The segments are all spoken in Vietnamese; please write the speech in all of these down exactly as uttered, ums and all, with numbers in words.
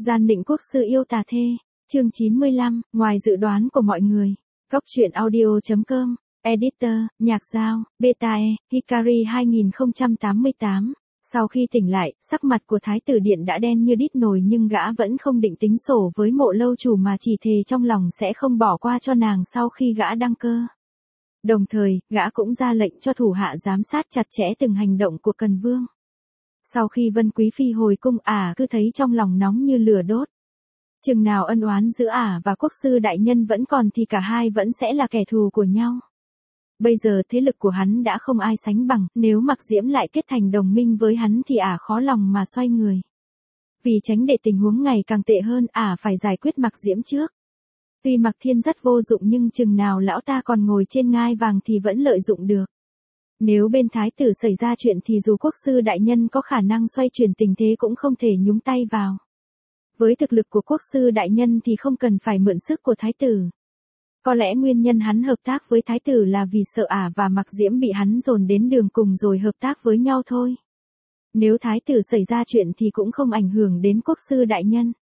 Gian định quốc sư yêu tà thê, chương chín mươi lăm, ngoài dự đoán của mọi người. Góc truyện audio chấm com, Editor, Nhạc Giao, Betae, Hikari hai không tám tám. Sau khi tỉnh lại, sắc mặt của Thái tử Điện đã đen như đít nồi nhưng gã vẫn không định tính sổ với Mộ lâu chủ mà chỉ thề trong lòng sẽ không bỏ qua cho nàng sau khi gã đăng cơ. Đồng thời, gã cũng ra lệnh cho thủ hạ giám sát chặt chẽ từng hành động của Cần Vương. Sau khi Vân Quý Phi hồi cung ả cứ thấy trong lòng nóng như lửa đốt. Chừng nào ân oán giữa ả và quốc sư đại nhân vẫn còn thì cả hai vẫn sẽ là kẻ thù của nhau. Bây giờ thế lực của hắn đã không ai sánh bằng, nếu Mặc Diễm lại kết thành đồng minh với hắn thì ả khó lòng mà xoay người. Vì tránh để tình huống ngày càng tệ hơn, ả phải giải quyết Mặc Diễm trước. Tuy Mặc Thiên rất vô dụng nhưng chừng nào lão ta còn ngồi trên ngai vàng thì vẫn lợi dụng được. Nếu bên thái tử xảy ra chuyện thì dù quốc sư đại nhân có khả năng xoay chuyển tình thế cũng không thể nhúng tay vào. Với thực lực của quốc sư đại nhân thì không cần phải mượn sức của thái tử. Có lẽ nguyên nhân hắn hợp tác với thái tử là vì sợ ả và Mặc Diễm bị hắn dồn đến đường cùng rồi hợp tác với nhau thôi. Nếu thái tử xảy ra chuyện thì cũng không ảnh hưởng đến quốc sư đại nhân.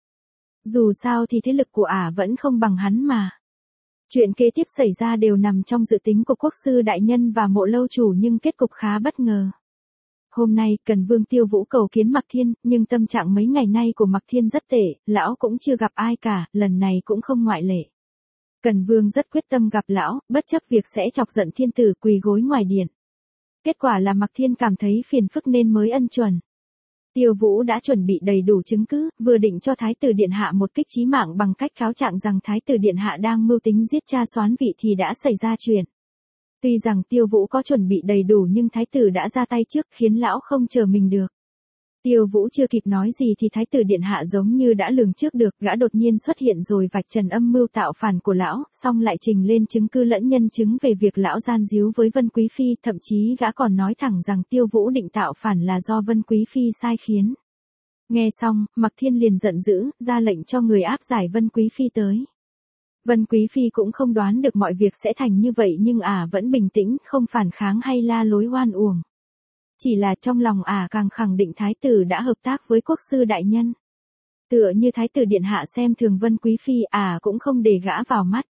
Dù sao thì thế lực của ả vẫn không bằng hắn mà. Chuyện kế tiếp xảy ra đều nằm trong dự tính của quốc sư đại nhân và Mộ lâu chủ nhưng kết cục khá bất ngờ. Hôm nay, Cần Vương Tiêu Vũ cầu kiến Mặc Thiên, nhưng tâm trạng mấy ngày nay của Mặc Thiên rất tệ, lão cũng chưa gặp ai cả, lần này cũng không ngoại lệ. Cần Vương rất quyết tâm gặp lão, bất chấp việc sẽ chọc giận thiên tử quỳ gối ngoài điện. Kết quả là Mặc Thiên cảm thấy phiền phức nên mới ân chuẩn. Tiêu Vũ đã chuẩn bị đầy đủ chứng cứ, vừa định cho Thái tử Điện Hạ một kích chí mạng bằng cách cáo trạng rằng Thái tử Điện Hạ đang mưu tính giết cha soán vị thì đã xảy ra chuyện. Tuy rằng Tiêu Vũ có chuẩn bị đầy đủ nhưng Thái tử đã ra tay trước khiến lão không chờ mình được. Tiêu Vũ chưa kịp nói gì thì Thái tử Điện Hạ giống như đã lường trước được, gã đột nhiên xuất hiện rồi vạch trần âm mưu tạo phản của lão, xong lại trình lên chứng cứ lẫn nhân chứng về việc lão gian díu với Vân Quý Phi, thậm chí gã còn nói thẳng rằng Tiêu Vũ định tạo phản là do Vân Quý Phi sai khiến. Nghe xong, Mặc Thiên liền giận dữ, ra lệnh cho người áp giải Vân Quý Phi tới. Vân Quý Phi cũng không đoán được mọi việc sẽ thành như vậy nhưng ả vẫn bình tĩnh, không phản kháng hay la lối oan uổng. Chỉ là trong lòng ả càng khẳng định thái tử đã hợp tác với quốc sư đại nhân. Tựa như thái tử Điện Hạ xem thường Vân Quý Phi, ả cũng không để gã vào mắt.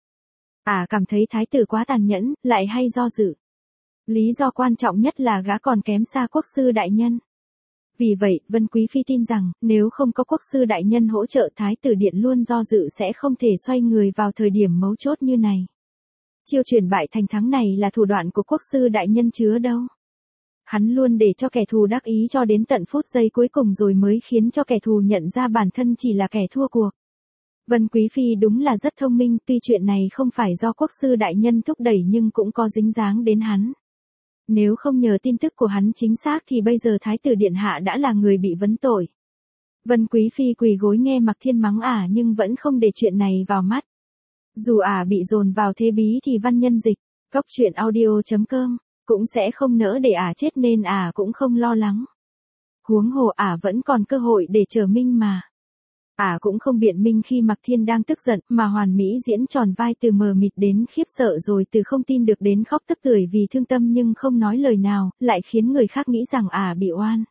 Ả cảm thấy thái tử quá tàn nhẫn, lại hay do dự. Lý do quan trọng nhất là gã còn kém xa quốc sư đại nhân. Vì vậy, Vân Quý Phi tin rằng, nếu không có quốc sư đại nhân hỗ trợ thái tử Điện luôn do dự sẽ không thể xoay người vào thời điểm mấu chốt như này. Chiêu chuyển bại thành thắng này là thủ đoạn của quốc sư đại nhân chứa đâu. Hắn luôn để cho kẻ thù đắc ý cho đến tận phút giây cuối cùng rồi mới khiến cho kẻ thù nhận ra bản thân chỉ là kẻ thua cuộc. Vân Quý Phi đúng là rất thông minh, tuy chuyện này không phải do quốc sư đại nhân thúc đẩy nhưng cũng có dính dáng đến hắn. Nếu không nhờ tin tức của hắn chính xác thì bây giờ Thái tử Điện Hạ đã là người bị vấn tội. Vân Quý Phi quỳ gối nghe Mặc Thiên mắng ả nhưng vẫn không để chuyện này vào mắt. Dù ả bị dồn vào thế bí thì văn nhân dịch, góc truyện audio chấm com, cũng sẽ không nỡ để ả chết nên ả cũng không lo lắng. Huống hồ ả vẫn còn cơ hội để trở minh mà. Ả cũng không biện minh khi Mặc Thiên đang tức giận mà hoàn mỹ diễn tròn vai từ mờ mịt đến khiếp sợ rồi từ không tin được đến khóc tức tưởi vì thương tâm nhưng không nói lời nào, lại khiến người khác nghĩ rằng ả bị oan.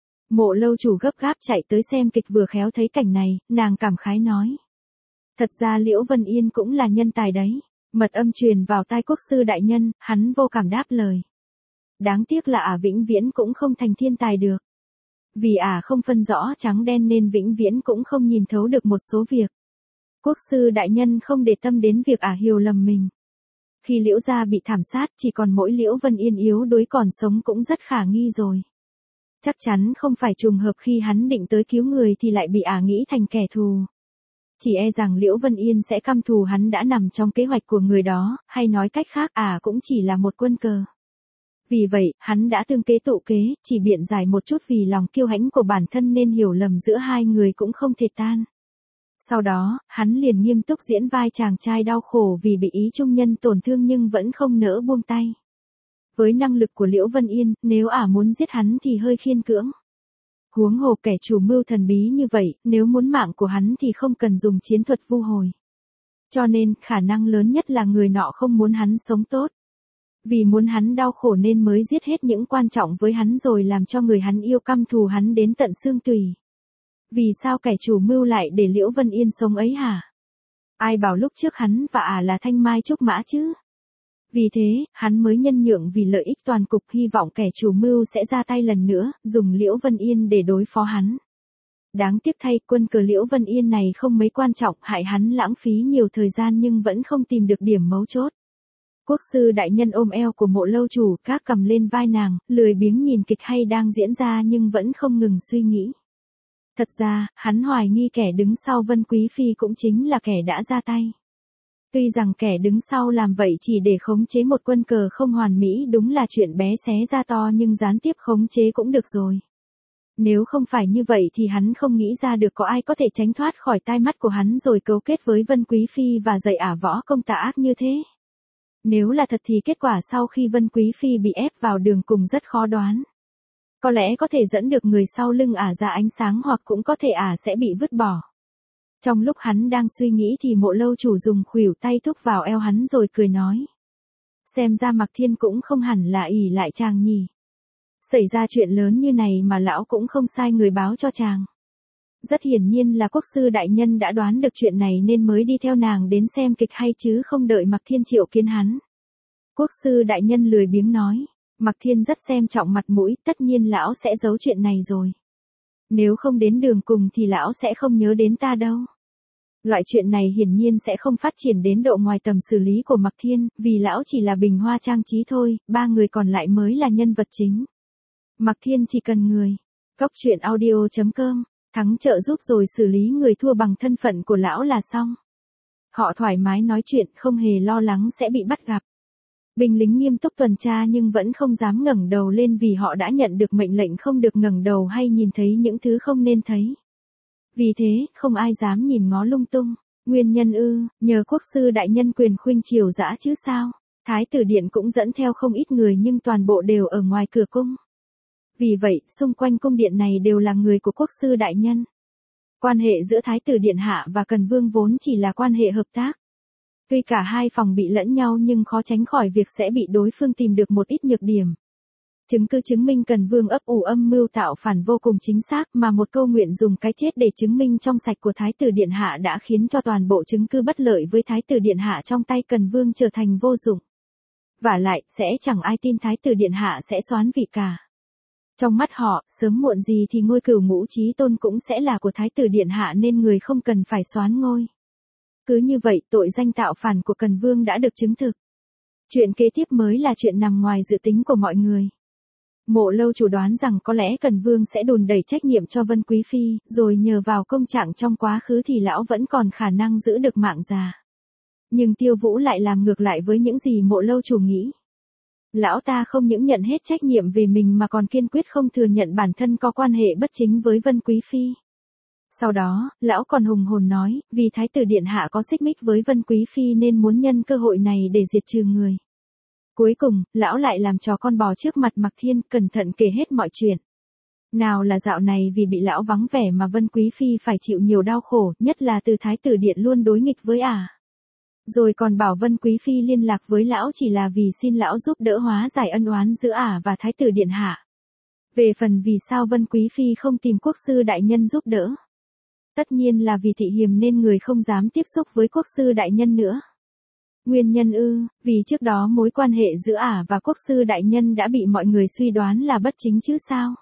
Mộ lâu chủ gấp gáp chạy tới xem kịch vừa khéo thấy cảnh này, nàng cảm khái nói. Thật ra Liễu Vân Yên cũng là nhân tài đấy. Mật âm truyền vào tai quốc sư đại nhân, hắn vô cảm đáp lời. Đáng tiếc là ả vĩnh viễn cũng không thành thiên tài được. Vì ả không phân rõ trắng đen nên vĩnh viễn cũng không nhìn thấu được một số việc. Quốc sư đại nhân không để tâm đến việc ả hiểu lầm mình. Khi Liễu gia bị thảm sát chỉ còn mỗi Liễu Vân Yên yếu đuối còn sống cũng rất khả nghi rồi. Chắc chắn không phải trùng hợp khi hắn định tới cứu người thì lại bị ả nghĩ thành kẻ thù. Chỉ e rằng Liễu Vân Yên sẽ căm thù hắn đã nằm trong kế hoạch của người đó, hay nói cách khác ả cũng chỉ là một quân cờ. Vì vậy, hắn đã tương kế tụ kế, chỉ biện giải một chút vì lòng kiêu hãnh của bản thân nên hiểu lầm giữa hai người cũng không thể tan. Sau đó, hắn liền nghiêm túc diễn vai chàng trai đau khổ vì bị ý trung nhân tổn thương nhưng vẫn không nỡ buông tay. Với năng lực của Liễu Vân Yên, nếu ả muốn giết hắn thì hơi khiên cưỡng. Huống hồ kẻ chủ mưu thần bí như vậy, nếu muốn mạng của hắn thì không cần dùng chiến thuật vu hồi. Cho nên, khả năng lớn nhất là người nọ không muốn hắn sống tốt. Vì muốn hắn đau khổ nên mới giết hết những quan trọng với hắn rồi làm cho người hắn yêu căm thù hắn đến tận xương tủy. Vì sao kẻ chủ mưu lại để Liễu Vân Yên sống ấy hả? Ai bảo lúc trước hắn và ả là thanh mai trúc mã chứ? Vì thế, hắn mới nhân nhượng vì lợi ích toàn cục, hy vọng kẻ chủ mưu sẽ ra tay lần nữa, dùng Liễu Vân Yên để đối phó hắn. Đáng tiếc thay, quân cờ Liễu Vân Yên này không mấy quan trọng, hại hắn lãng phí nhiều thời gian nhưng vẫn không tìm được điểm mấu chốt. Quốc sư đại nhân ôm eo của Mộ lâu chủ, các cầm lên vai nàng, lười biếng nhìn kịch hay đang diễn ra nhưng vẫn không ngừng suy nghĩ. Thật ra, hắn hoài nghi kẻ đứng sau Vân Quý Phi cũng chính là kẻ đã ra tay. Tuy rằng kẻ đứng sau làm vậy chỉ để khống chế một quân cờ không hoàn mỹ đúng là chuyện bé xé ra to, nhưng gián tiếp khống chế cũng được rồi. Nếu không phải như vậy thì hắn không nghĩ ra được có ai có thể tránh thoát khỏi tai mắt của hắn rồi cấu kết với Vân Quý Phi và dạy ả võ công tà ác như thế. Nếu là thật thì kết quả sau khi Vân Quý Phi bị ép vào đường cùng rất khó đoán. Có lẽ có thể dẫn được người sau lưng ả ra ánh sáng, hoặc cũng có thể ả sẽ bị vứt bỏ. Trong lúc hắn đang suy nghĩ thì Mộ lâu chủ dùng khuỷu tay thúc vào eo hắn rồi cười nói. Xem ra Mạc Thiên cũng không hẳn là ỷ lại chàng nhỉ. Xảy ra chuyện lớn như này mà lão cũng không sai người báo cho chàng. Rất hiển nhiên là quốc sư đại nhân đã đoán được chuyện này nên mới đi theo nàng đến xem kịch hay chứ không đợi Mạc Thiên triệu kiến hắn. Quốc sư đại nhân lười biếng nói. Mạc Thiên rất xem trọng mặt mũi, tất nhiên lão sẽ giấu chuyện này rồi. Nếu không đến đường cùng thì lão sẽ không nhớ đến ta đâu. Loại chuyện này hiển nhiên sẽ không phát triển đến độ ngoài tầm xử lý của Mạc Thiên, vì lão chỉ là bình hoa trang trí thôi, ba người còn lại mới là nhân vật chính. Mạc Thiên chỉ cần người. Góc truyện audio chấm com, thắng trợ giúp rồi xử lý người thua bằng thân phận của lão là xong. Họ thoải mái nói chuyện, không hề lo lắng sẽ bị bắt gặp. Binh lính nghiêm túc tuần tra nhưng vẫn không dám ngẩng đầu lên vì họ đã nhận được mệnh lệnh không được ngẩng đầu hay nhìn thấy những thứ không nên thấy. Vì thế, không ai dám nhìn ngó lung tung. Nguyên nhân ư, nhờ quốc sư đại nhân quyền khuynh triều dã chứ sao. Thái tử điện cũng dẫn theo không ít người nhưng toàn bộ đều ở ngoài cửa cung. Vì vậy, xung quanh cung điện này đều là người của quốc sư đại nhân. Quan hệ giữa Thái tử điện hạ và Cần Vương vốn chỉ là quan hệ hợp tác. Tuy cả hai phòng bị lẫn nhau nhưng khó tránh khỏi việc sẽ bị đối phương tìm được một ít nhược điểm. Chứng cứ chứng minh Cần Vương ấp ủ âm mưu tạo phản vô cùng chính xác, mà một câu nguyện dùng cái chết để chứng minh trong sạch của Thái tử điện hạ đã khiến cho toàn bộ chứng cứ bất lợi với Thái tử điện hạ trong tay Cần Vương trở thành vô dụng. Vả lại, sẽ chẳng ai tin Thái tử điện hạ sẽ soán vị cả. Trong mắt họ, sớm muộn gì thì ngôi cửu ngũ chí tôn cũng sẽ là của Thái tử điện hạ nên người không cần phải soán ngôi. Cứ như vậy, tội danh tạo phản của Cần Vương đã được chứng thực. Chuyện kế tiếp mới là chuyện nằm ngoài dự tính của mọi người. Mộ lâu chủ đoán rằng có lẽ Cần Vương sẽ đùn đẩy trách nhiệm cho Vân Quý Phi, rồi nhờ vào công trạng trong quá khứ thì lão vẫn còn khả năng giữ được mạng già. Nhưng Tiêu Vũ lại làm ngược lại với những gì mộ lâu chủ nghĩ. Lão ta không những nhận hết trách nhiệm về mình mà còn kiên quyết không thừa nhận bản thân có quan hệ bất chính với Vân Quý Phi. Sau đó, lão còn hùng hồn nói, vì Thái tử điện hạ có xích mích với Vân Quý Phi nên muốn nhân cơ hội này để diệt trừ người. Cuối cùng, lão lại làm trò con bò trước mặt Mạc Thiên, cẩn thận kể hết mọi chuyện. Nào là dạo này vì bị lão vắng vẻ mà Vân Quý Phi phải chịu nhiều đau khổ, nhất là từ Thái tử điện luôn đối nghịch với ả. Rồi còn bảo Vân Quý Phi liên lạc với lão chỉ là vì xin lão giúp đỡ hóa giải ân oán giữa ả và Thái tử điện hạ. Về phần vì sao Vân Quý Phi không tìm quốc sư đại nhân giúp đỡ. Tất nhiên là vì thị hiềm nên người không dám tiếp xúc với quốc sư đại nhân nữa. Nguyên nhân ư, vì trước đó mối quan hệ giữa ả và quốc sư đại nhân đã bị mọi người suy đoán là bất chính chứ sao.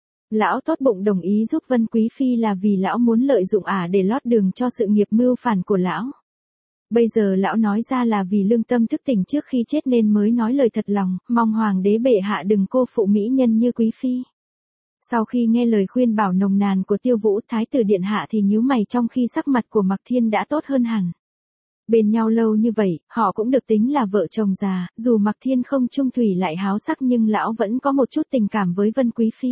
Lão tốt bụng đồng ý giúp Vân Quý Phi là vì lão muốn lợi dụng ả để lót đường cho sự nghiệp mưu phản của lão. Bây giờ lão nói ra là vì lương tâm thức tỉnh trước khi chết nên mới nói lời thật lòng, mong hoàng đế bệ hạ đừng cô phụ mỹ nhân như Quý Phi. Sau khi nghe lời khuyên bảo nồng nàn của Tiêu Vũ, Thái tử điện hạ thì nhíu mày trong khi sắc mặt của Mạc Thiên đã tốt hơn hẳn. Bên nhau lâu như vậy, họ cũng được tính là vợ chồng già, dù Mạc Thiên không trung thủy lại háo sắc nhưng lão vẫn có một chút tình cảm với Vân Quý Phi.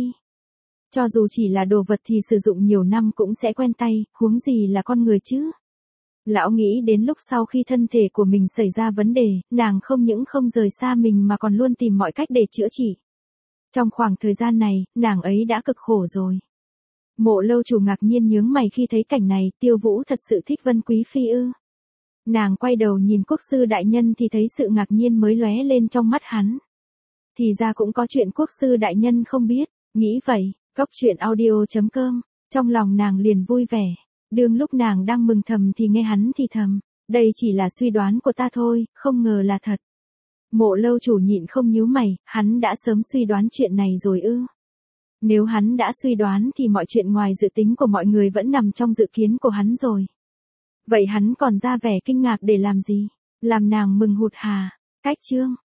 Cho dù chỉ là đồ vật thì sử dụng nhiều năm cũng sẽ quen tay, huống gì là con người chứ. Lão nghĩ đến lúc sau khi thân thể của mình xảy ra vấn đề, nàng không những không rời xa mình mà còn luôn tìm mọi cách để chữa trị. Trong khoảng thời gian này, nàng ấy đã cực khổ rồi. Mộ lâu chủ ngạc nhiên nhướng mày khi thấy cảnh này, Tiêu Vũ thật sự thích Vân Quý Phi ư. Nàng quay đầu nhìn quốc sư đại nhân thì thấy sự ngạc nhiên mới lóe lên trong mắt hắn. Thì ra cũng có chuyện quốc sư đại nhân không biết, nghĩ vậy, góc truyện audio chấm com Trong lòng nàng liền vui vẻ. Đương lúc nàng đang mừng thầm thì nghe hắn thì thầm. Đây chỉ là suy đoán của ta thôi, không ngờ là thật. Mộ lâu chủ nhịn không nhíu mày, hắn đã sớm suy đoán chuyện này rồi ư. Nếu hắn đã suy đoán thì mọi chuyện ngoài dự tính của mọi người vẫn nằm trong dự kiến của hắn rồi. Vậy hắn còn ra vẻ kinh ngạc để làm gì? Làm nàng mừng hụt hà. Cách chương